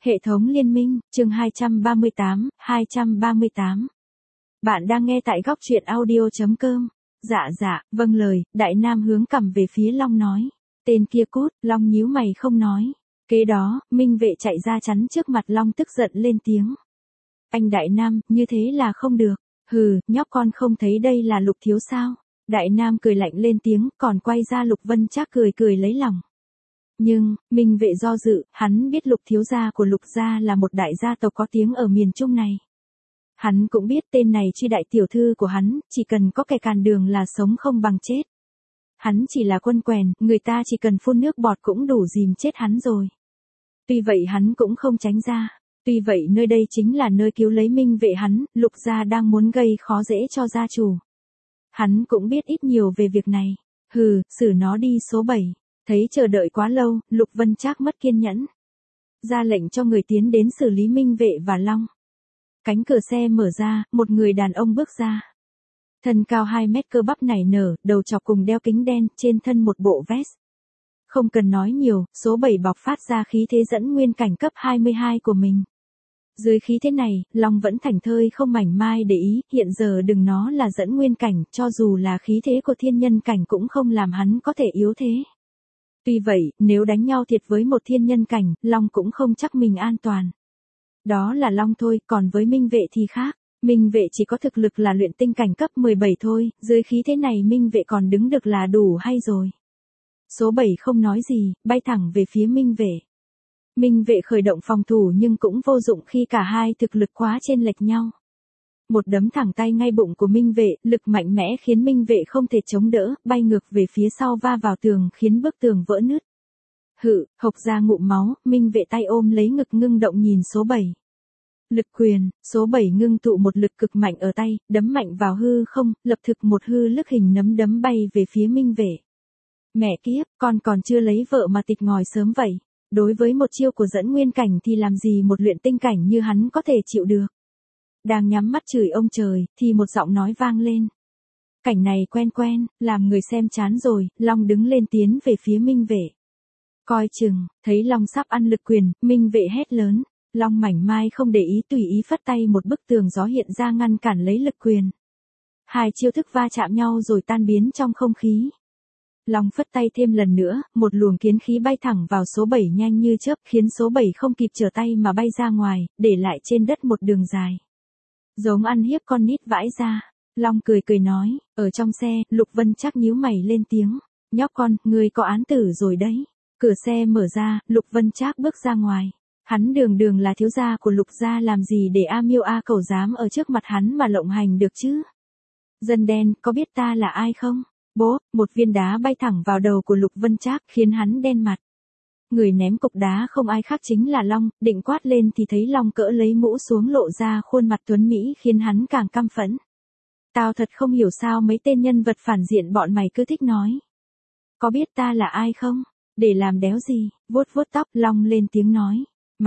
Hệ thống liên minh, chương 238. Bạn đang nghe tại góc truyện audio.com. Dạ, vâng lời, Đại Nam hướng cằm về phía Long nói. Tên kia cút, Long nhíu mày không nói. Kế đó, Minh Vệ chạy ra chắn trước mặt Long tức giận lên tiếng. Anh Đại Nam, như thế là không được. Hừ, nhóc con không thấy đây là Lục thiếu sao? Đại Nam cười lạnh lên tiếng, còn quay ra Lục Vân Trác cười lấy lòng. Nhưng, Minh Vệ do dự, hắn biết Lục thiếu gia của Lục gia là một đại gia tộc có tiếng ở miền Trung này. Hắn cũng biết tên này Truy đại tiểu thư của hắn, chỉ cần có kẻ càn đường là sống không bằng chết. Hắn chỉ là quân quèn, người ta chỉ cần phun nước bọt cũng đủ dìm chết hắn rồi. Tuy vậy hắn cũng không tránh ra. Tuy vậy nơi đây chính là nơi cứu lấy Minh Vệ hắn, Lục gia đang muốn gây khó dễ cho gia chủ. Hắn cũng biết ít nhiều về việc này. Hừ, xử nó đi số 7. Thấy chờ đợi quá lâu, Lục Vân Trác mất kiên nhẫn. Ra lệnh cho người tiến đến xử lý Minh Vệ và Long. Cánh cửa xe mở ra, một người đàn ông bước ra. Thân cao 2 mét cơ bắp nảy nở, đầu chọc cùng đeo kính đen, trên thân một bộ vest. Không cần nói nhiều, số 7 bộc phát ra khí thế dẫn nguyên cảnh cấp 22 của mình. Dưới khí thế này, Long vẫn thảnh thơi không mảnh mai để ý, hiện giờ đừng nó là dẫn nguyên cảnh, cho dù là khí thế của thiên nhân cảnh cũng không làm hắn có thể yếu thế. Tuy vậy, nếu đánh nhau thiệt với một thiên nhân cảnh, Long cũng không chắc mình an toàn. Đó là Long thôi, còn với Minh Vệ thì khác. Minh Vệ chỉ có thực lực là luyện tinh cảnh cấp 17 thôi, dưới khí thế này Minh Vệ còn đứng được là đủ hay rồi. Số 7 không nói gì, bay thẳng về phía Minh Vệ. Minh Vệ khởi động phòng thủ nhưng cũng vô dụng khi cả hai thực lực quá chênh lệch nhau. Một đấm thẳng tay ngay bụng của Minh Vệ, lực mạnh mẽ khiến Minh Vệ không thể chống đỡ, bay ngược về phía sau va vào tường khiến bức tường vỡ nứt. Hự, hộc ra ngụm máu, Minh Vệ tay ôm lấy ngực ngưng động nhìn số 7. Lực quyền, số 7 ngưng tụ một lực cực mạnh ở tay, đấm mạnh vào hư không, lập thực một hư lức hình nấm đấm bay về phía Minh Vệ. Mẹ kiếp, con còn chưa lấy vợ mà tịt ngòi sớm vậy. Đối với một chiêu của dẫn nguyên cảnh thì làm gì một luyện tinh cảnh như hắn có thể chịu được. Đang nhắm mắt chửi ông trời, thì một giọng nói vang lên. Cảnh này quen, làm người xem chán rồi, Long đứng lên tiến về phía Minh Vệ. Coi chừng, thấy Long sắp ăn lực quyền, Minh Vệ hét lớn. Long mảnh mai không để ý tùy ý phất tay một bức tường gió hiện ra ngăn cản lấy lực quyền. Hai chiêu thức va chạm nhau rồi tan biến trong không khí. Long phất tay thêm lần nữa, một luồng kiến khí bay thẳng vào số 7 nhanh như chớp khiến số 7 không kịp trở tay mà bay ra ngoài, để lại trên đất một đường dài. Giống ăn hiếp con nít vãi ra. Long cười nói, ở trong xe, Lục Vân Trác nhíu mày lên tiếng. Nhóc con, ngươi có án tử rồi đấy. Cửa xe mở ra, Lục Vân Trác bước ra ngoài. Hắn đường là thiếu gia của Lục gia làm gì để A Miêu A Cẩu dám ở trước mặt hắn mà lộng hành được chứ? Dân đen, có biết ta là ai không? Bố, một viên đá bay thẳng vào đầu của Lục Vân Trác khiến hắn đen mặt. Người ném cục đá không ai khác chính là Long, định quát lên thì thấy Long cỡ lấy mũ xuống lộ ra khuôn mặt tuấn Mỹ khiến hắn càng căm phẫn. Tao thật không hiểu sao mấy tên nhân vật phản diện bọn mày cứ thích nói. Có biết ta là ai không? Để làm đéo gì? Vuốt tóc, Long lên tiếng nói.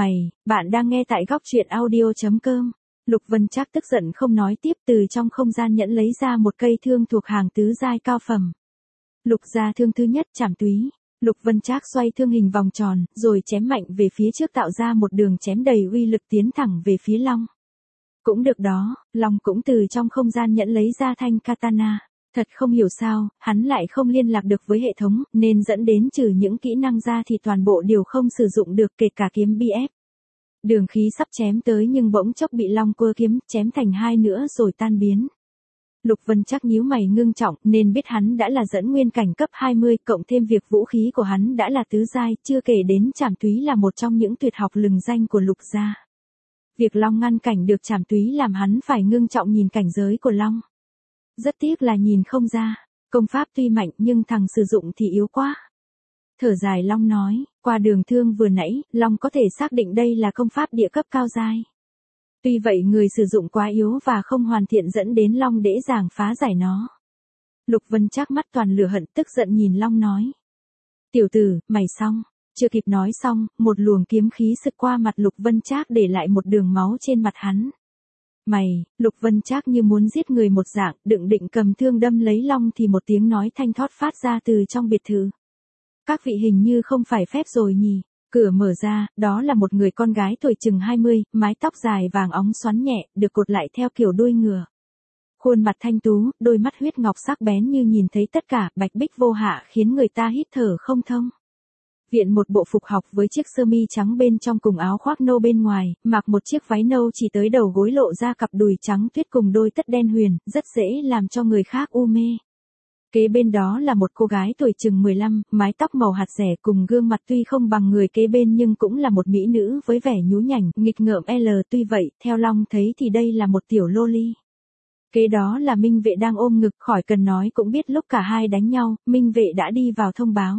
Bạn đang nghe tại góc truyện audio.com. Lục Vân Trác tức giận không nói tiếp, từ trong không gian nhẫn lấy ra một cây thương thuộc hàng tứ giai cao phẩm. Lục gia thương thứ nhất Trảm Túy. Lục Vân Trác xoay thương hình vòng tròn, rồi chém mạnh về phía trước tạo ra một đường chém đầy uy lực tiến thẳng về phía Long. Cũng được đó, Long cũng từ trong không gian nhẫn lấy ra thanh katana. Thật không hiểu sao, hắn lại không liên lạc được với hệ thống, nên dẫn đến trừ những kỹ năng ra thì toàn bộ đều không sử dụng được, kể cả kiếm BF. Đường khí sắp chém tới nhưng bỗng chốc bị Long cua kiếm chém thành hai nữa rồi tan biến. Lục Vân Trác nhíu mày ngưng trọng, nên biết hắn đã là dẫn nguyên cảnh cấp 20, cộng thêm việc vũ khí của hắn đã là tứ giai, chưa kể đến Trảm Túy là một trong những tuyệt học lừng danh của Lục gia. Việc Long ngăn cảnh được Trảm Túy làm hắn phải ngưng trọng nhìn cảnh giới của Long. Rất tiếc là nhìn không ra, công pháp tuy mạnh nhưng thằng sử dụng thì yếu quá. Thở dài Long nói, qua đường thương vừa nãy, Long có thể xác định đây là công pháp địa cấp cao giai. Tuy vậy người sử dụng quá yếu và không hoàn thiện dẫn đến Long dễ dàng phá giải nó. Lục Vân Trác mắt toàn lửa hận tức giận nhìn Long nói. Tiểu tử, mày xong. Chưa kịp nói xong, một luồng kiếm khí sực qua mặt Lục Vân Trác để lại một đường máu trên mặt hắn. Lục Vân Trác như muốn giết người một dạng, định cầm thương đâm lấy Long thì một tiếng nói thanh thót phát ra từ trong biệt thự. Các vị hình như không phải phép rồi nhỉ, Cửa mở ra, đó là một người con gái tuổi chừng 20, mái tóc dài vàng óng xoắn nhẹ, được cột lại theo kiểu đuôi ngựa. Khuôn mặt thanh tú, đôi mắt huyết ngọc sắc bén như nhìn thấy tất cả, bạch bích vô hạ khiến người ta hít thở không thông. Viện một bộ phục học với chiếc sơ mi trắng bên trong cùng áo khoác nâu bên ngoài, mặc một chiếc váy nâu chỉ tới đầu gối lộ ra cặp đùi trắng tuyết cùng đôi tất đen huyền, rất dễ làm cho người khác u mê. Kế bên đó là một cô gái tuổi chừng 15, mái tóc màu hạt rẻ cùng gương mặt tuy không bằng người kế bên nhưng cũng là một mỹ nữ với vẻ nhú nhảnh, nghịch ngợm tuy vậy, theo Long thấy thì đây là một tiểu loli. Kế đó là Minh Vệ đang ôm ngực, khỏi cần nói cũng biết lúc cả hai đánh nhau, Minh Vệ đã đi vào thông báo.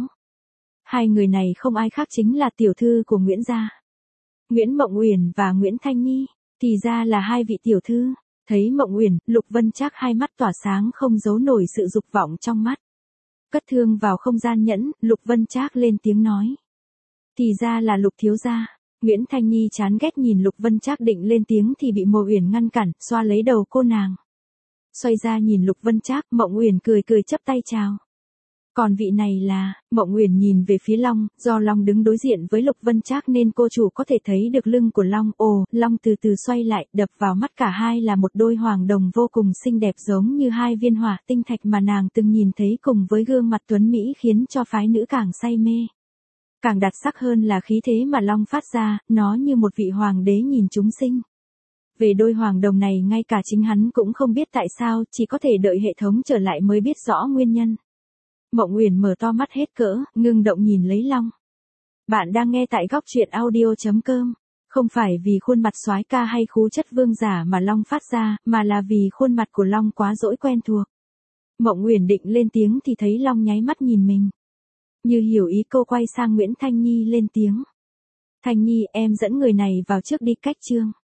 Hai người này không ai khác chính là tiểu thư của Nguyễn gia. Nguyễn Mộng Uyển và Nguyễn Thanh Nhi, thì ra là hai vị tiểu thư. Thấy Mộng Uyển, Lục Vân Trác hai mắt tỏa sáng không giấu nổi sự dục vọng trong mắt. Cất thương vào không gian nhẫn, Lục Vân Trác lên tiếng nói. Thì ra là Lục thiếu gia. Nguyễn Thanh Nhi chán ghét nhìn Lục Vân Trác định lên tiếng thì bị Mộ Uyển ngăn cản, xoa lấy đầu cô nàng. Xoay ra nhìn Lục Vân Trác, Mộng Uyển cười cười chắp tay chào. Còn vị này là, Mộng Uyển nhìn về phía Long, do Long đứng đối diện với Lục Vân Trác nên cô chủ có thể thấy được lưng của Long. Ồ, Long từ từ xoay lại, đập vào mắt cả hai là một đôi hoàng đồng vô cùng xinh đẹp giống như hai viên hỏa tinh thạch mà nàng từng nhìn thấy cùng với gương mặt tuấn Mỹ khiến cho phái nữ càng say mê. Càng đặc sắc hơn là khí thế mà Long phát ra, nó như một vị hoàng đế nhìn chúng sinh. Về đôi hoàng đồng này ngay cả chính hắn cũng không biết tại sao, chỉ có thể đợi hệ thống trở lại mới biết rõ nguyên nhân. Mộng Uyển mở to mắt hết cỡ, ngưng động nhìn lấy Long. Bạn đang nghe tại góc truyện audio.com. Không phải vì khuôn mặt soái ca hay khí chất vương giả mà Long phát ra, mà là vì khuôn mặt của Long quá dỗi quen thuộc. Mộng Uyển định lên tiếng thì thấy Long nháy mắt nhìn mình. Như hiểu ý cô quay sang Nguyễn Thanh Nhi lên tiếng. Thanh Nhi, em dẫn người này vào trước đi, cách chương.